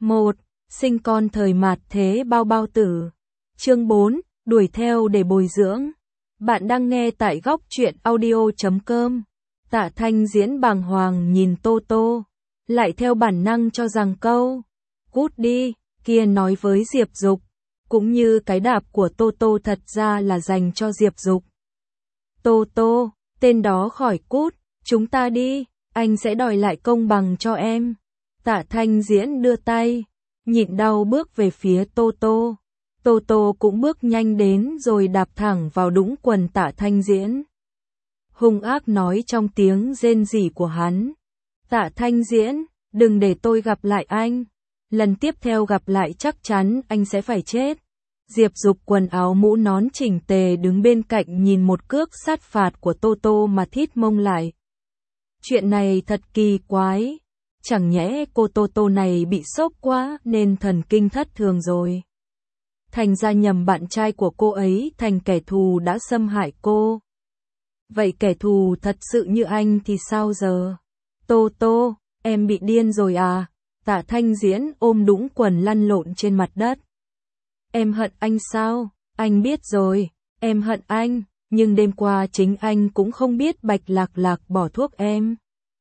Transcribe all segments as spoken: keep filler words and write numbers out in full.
một. Sinh con thời mạt thế bao bao tử. Chương bốn. Đuổi theo để bồi dưỡng. Bạn đang nghe tại góc truyện audio chấm com. Tạ Thanh Diễn bàng hoàng nhìn Tô Tô, lại theo bản năng cho rằng câu "cút đi" kia nói với Diệp Dục, cũng như cái đạp của Tô Tô thật ra là dành cho Diệp Dục. "Tô Tô, tên đó khỏi cút, chúng ta đi, anh sẽ đòi lại công bằng cho em." Tạ Thanh Diễn đưa tay, nhịn đau bước về phía Tô Tô. Tô Tô cũng bước nhanh đến rồi đạp thẳng vào đũng quần Tạ Thanh Diễn, hung ác nói trong tiếng rên rỉ của hắn: "Tạ Thanh Diễn, đừng để tôi gặp lại anh. Lần tiếp theo gặp lại chắc chắn anh sẽ phải chết." Diệp Dục quần áo mũ nón chỉnh tề đứng bên cạnh nhìn một cước sát phạt của Tô Tô mà thít mông lại. Chuyện này thật kỳ quái. Chẳng nhẽ cô Tô Tô này bị sốc quá nên thần kinh thất thường rồi. Thành ra nhầm bạn trai của cô ấy thành kẻ thù đã xâm hại cô. Vậy kẻ thù thật sự như anh thì sao giờ? Tô Tô, em bị điên rồi à? Tạ Thanh Diễn ôm đũng quần lăn lộn trên mặt đất. Em hận anh sao? Anh biết rồi, em hận anh, nhưng đêm qua chính anh cũng không biết Bạch Lạc Lạc bỏ thuốc em.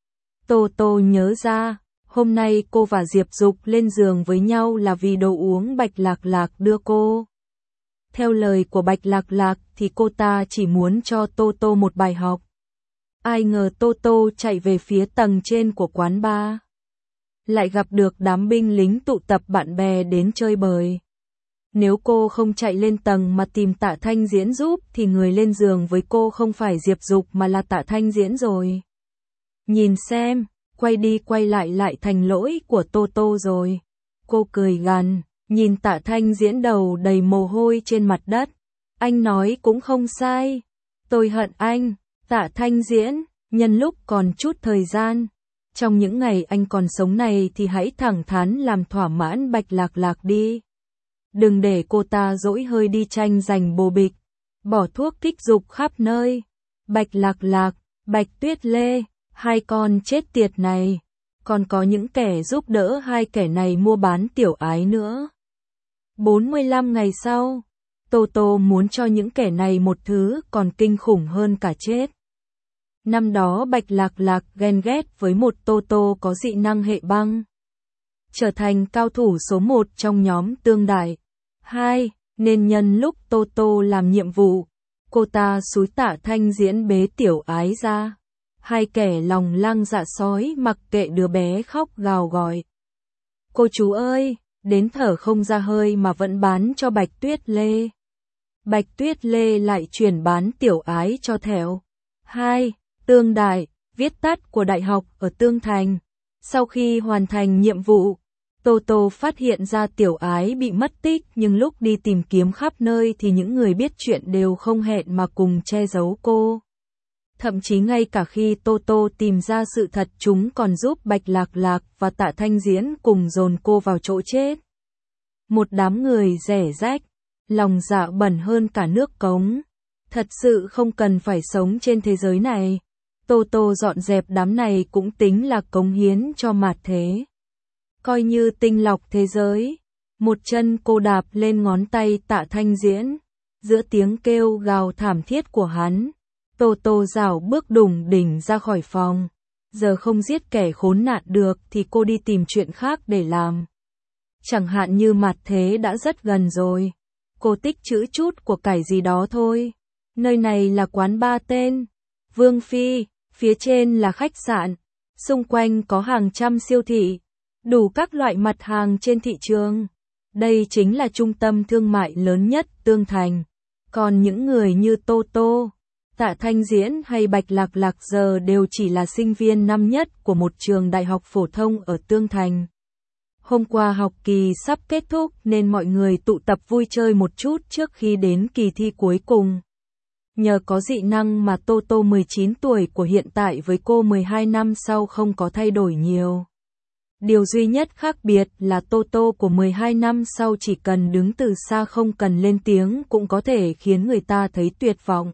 Tô Tô nhớ ra, hôm nay cô và Diệp Dục lên giường với nhau là vì đồ uống Bạch Lạc Lạc đưa cô. Theo lời của Bạch Lạc Lạc thì cô ta chỉ muốn cho Tô Tô một bài học. Ai ngờ Tô Tô chạy về phía tầng trên của quán bar, lại gặp được đám binh lính tụ tập bạn bè đến chơi bời. Nếu cô không chạy lên tầng mà tìm Tạ Thanh Diễn giúp thì người lên giường với cô không phải Diệp Dục mà là Tạ Thanh Diễn rồi. Nhìn xem, quay đi quay lại lại thành lỗi của Tô Tô rồi. Cô cười gằn, nhìn Tạ Thanh Diễn đầu đầy mồ hôi trên mặt đất. Anh nói cũng không sai. Tôi hận anh, Tạ Thanh Diễn, nhân lúc còn chút thời gian. Trong những ngày anh còn sống này thì hãy thẳng thắn làm thỏa mãn Bạch Lạc Lạc đi. Đừng để cô ta dỗi hơi đi tranh giành bồ bịch, bỏ thuốc kích dục khắp nơi. Bạch Lạc Lạc, Bạch Tuyết Lê, hai con chết tiệt này, còn có những kẻ giúp đỡ hai kẻ này mua bán tiểu ái nữa. bốn mươi lăm ngày sau, Tô Tô muốn cho những kẻ này một thứ còn kinh khủng hơn cả chết. Năm đó Bạch Lạc Lạc ghen ghét với một Tô Tô có dị năng hệ băng, trở thành cao thủ số một trong nhóm Tương Đại. Hai, nên nhân lúc Tô Tô làm nhiệm vụ, cô ta xúi Tạ Thanh Diễn bế tiểu ái ra. Hai kẻ lòng lang dạ sói mặc kệ đứa bé khóc gào gọi. Cô chú ơi, đến thở không ra hơi mà vẫn bán cho Bạch Tuyết Lê. Bạch Tuyết Lê lại chuyển bán tiểu ái cho Thẻo. Hai, Tương Đại, viết tắt của đại học ở Tương Thành. Sau khi hoàn thành nhiệm vụ, Tô Tô phát hiện ra tiểu ái bị mất tích, nhưng lúc đi tìm kiếm khắp nơi thì những người biết chuyện đều không hẹn mà cùng che giấu cô. Thậm chí ngay cả khi Tô Tô tìm ra sự thật, chúng còn giúp Bạch Lạc Lạc và Tạ Thanh Diễn cùng dồn cô vào chỗ chết. Một đám người rẻ rách, lòng dạ bẩn hơn cả nước cống. Thật sự không cần phải sống trên thế giới này. Tô Tô dọn dẹp đám này cũng tính là cống hiến cho mạt thế. Coi như tinh lọc thế giới. Một chân cô đạp lên ngón tay Tạ Thanh Diễn. Giữa tiếng kêu gào thảm thiết của hắn, Tô Tô rảo bước đùng đỉnh ra khỏi phòng. Giờ không giết kẻ khốn nạn được thì cô đi tìm chuyện khác để làm. Chẳng hạn như mạt thế đã rất gần rồi. Cô tích trữ chút của cải gì đó thôi. Nơi này là quán bar tên Vương Phi, phía trên là khách sạn. Xung quanh có hàng trăm siêu thị, đủ các loại mặt hàng trên thị trường. Đây chính là trung tâm thương mại lớn nhất Tương Thành. Còn những người như Tô Tô, Tạ Thanh Diễn hay Bạch Lạc Lạc giờ đều chỉ là sinh viên năm nhất của một trường đại học phổ thông ở Tương Thành. Hôm qua học kỳ sắp kết thúc nên mọi người tụ tập vui chơi một chút trước khi đến kỳ thi cuối cùng. Nhờ có dị năng mà Tô Tô mười chín tuổi của hiện tại với cô mười hai năm sau không có thay đổi nhiều. Điều duy nhất khác biệt là Tô Tô của mười hai năm sau chỉ cần đứng từ xa không cần lên tiếng cũng có thể khiến người ta thấy tuyệt vọng.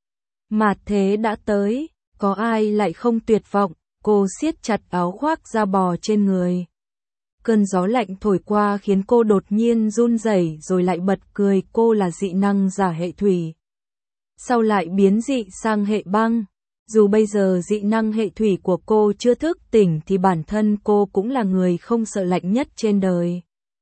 Mạt thế đã tới, có ai lại không tuyệt vọng? Cô siết chặt áo khoác da bò trên người. Cơn gió lạnh thổi qua khiến cô đột nhiên run rẩy rồi lại bật cười. Cô là dị năng giả hệ thủy, sau lại biến dị sang hệ băng. Dù bây giờ dị năng hệ thủy của cô chưa thức tỉnh thì bản thân cô cũng là người không sợ lạnh nhất trên đời.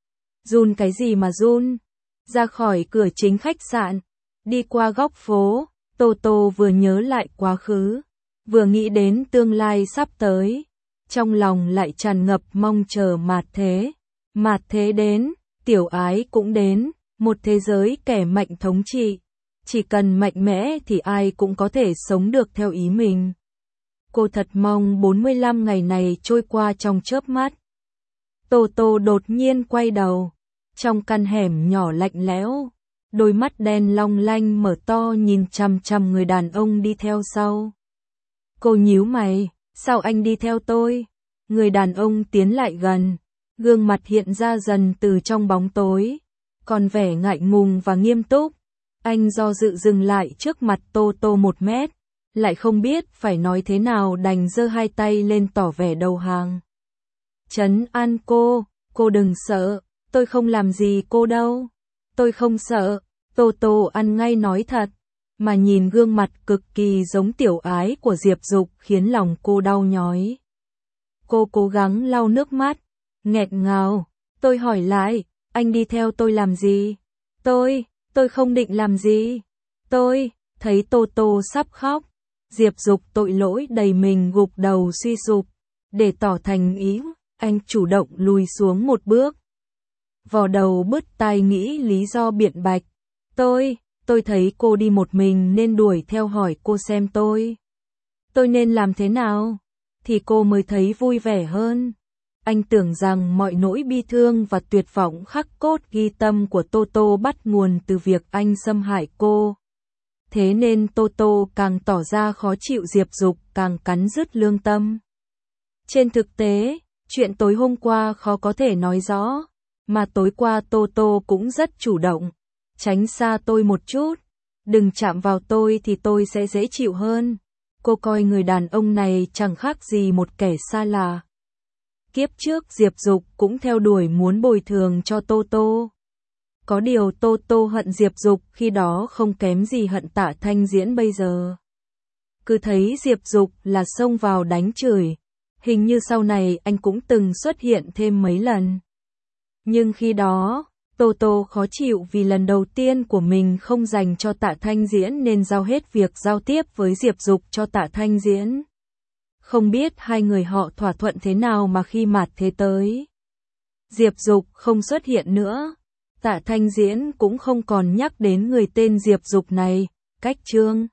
Run cái gì mà run? Ra khỏi cửa chính khách sạn, đi qua góc phố, Tô Tô vừa nhớ lại quá khứ, vừa nghĩ đến tương lai sắp tới. Trong lòng lại tràn ngập mong chờ mạt thế. Mạt thế đến, tiểu ái cũng đến, một thế giới kẻ mạnh thống trị. Chỉ cần mạnh mẽ thì ai cũng có thể sống được theo ý mình. Cô thật mong bốn mươi lăm ngày này trôi qua trong chớp mắt. Tô Tô đột nhiên quay đầu. Trong căn hẻm nhỏ lạnh lẽo, đôi mắt đen long lanh mở to nhìn chằm chằm người đàn ông đi theo sau. Cô nhíu mày, sao anh đi theo tôi? Người đàn ông tiến lại gần, gương mặt hiện ra dần từ trong bóng tối, còn vẻ ngại ngùng và nghiêm túc. Anh do dự dừng lại trước mặt Tô Tô một mét, lại không biết phải nói thế nào đành giơ hai tay lên tỏ vẻ đầu hàng. Trấn an cô, cô đừng sợ, tôi không làm gì cô đâu. Tôi không sợ, Tô Tô ăn ngay nói thật, mà nhìn gương mặt cực kỳ giống tiểu ái của Diệp Dục khiến lòng cô đau nhói. Cô cố gắng lau nước mắt, nghẹn ngào, tôi hỏi lại, anh đi theo tôi làm gì? Tôi, tôi không định làm gì. Tôi, thấy Tô Tô sắp khóc, Diệp Dục tội lỗi đầy mình gục đầu suy sụp, để tỏ thành ý, anh chủ động lùi xuống một bước. Vò đầu bứt tai nghĩ lý do biện bạch. Tôi, tôi thấy cô đi một mình nên đuổi theo hỏi cô xem tôi. Tôi nên làm thế nào? Thì cô mới thấy vui vẻ hơn. Anh tưởng rằng mọi nỗi bi thương và tuyệt vọng khắc cốt ghi tâm của Tô Tô bắt nguồn từ việc anh xâm hại cô. Thế nên Tô Tô càng tỏ ra khó chịu, Diệp Dục càng cắn rứt lương tâm. Trên thực tế, chuyện tối hôm qua khó có thể nói rõ, mà tối qua Tô Tô cũng rất chủ động. Tránh xa tôi một chút, đừng chạm vào tôi thì tôi sẽ dễ chịu hơn. Cô coi người đàn ông này chẳng khác gì một kẻ xa lạ. Kiếp trước Diệp Dục cũng theo đuổi muốn bồi thường cho Tô Tô. Có điều Tô Tô hận Diệp Dục khi đó không kém gì hận Tạ Thanh Diễn bây giờ. Cứ thấy Diệp Dục là xông vào đánh chửi. Hình như sau này anh cũng từng xuất hiện thêm mấy lần. Nhưng khi đó, Tô Tô khó chịu vì lần đầu tiên của mình không dành cho Tạ Thanh Diễn nên giao hết việc giao tiếp với Diệp Dục cho Tạ Thanh Diễn. Không biết hai người họ thỏa thuận thế nào mà khi mạt thế tới, Diệp Dục không xuất hiện nữa. Tạ Thanh Diễn cũng không còn nhắc đến người tên Diệp Dục này. Cách chương